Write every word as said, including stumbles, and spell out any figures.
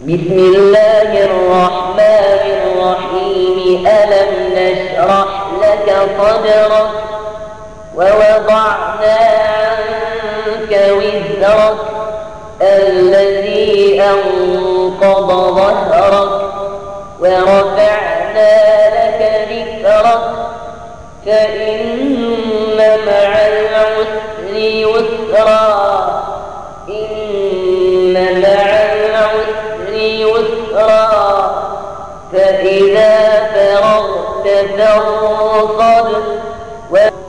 بسم الله الرحمن الرحيم. ألم نشرح لك صدرك ووضعنا عنك وزرك الذي أنقض ظهرك ورفعنا لك ذكرك فإن مع العسر يسرا إن مع العسر يسرا فإذا فرغت فانصب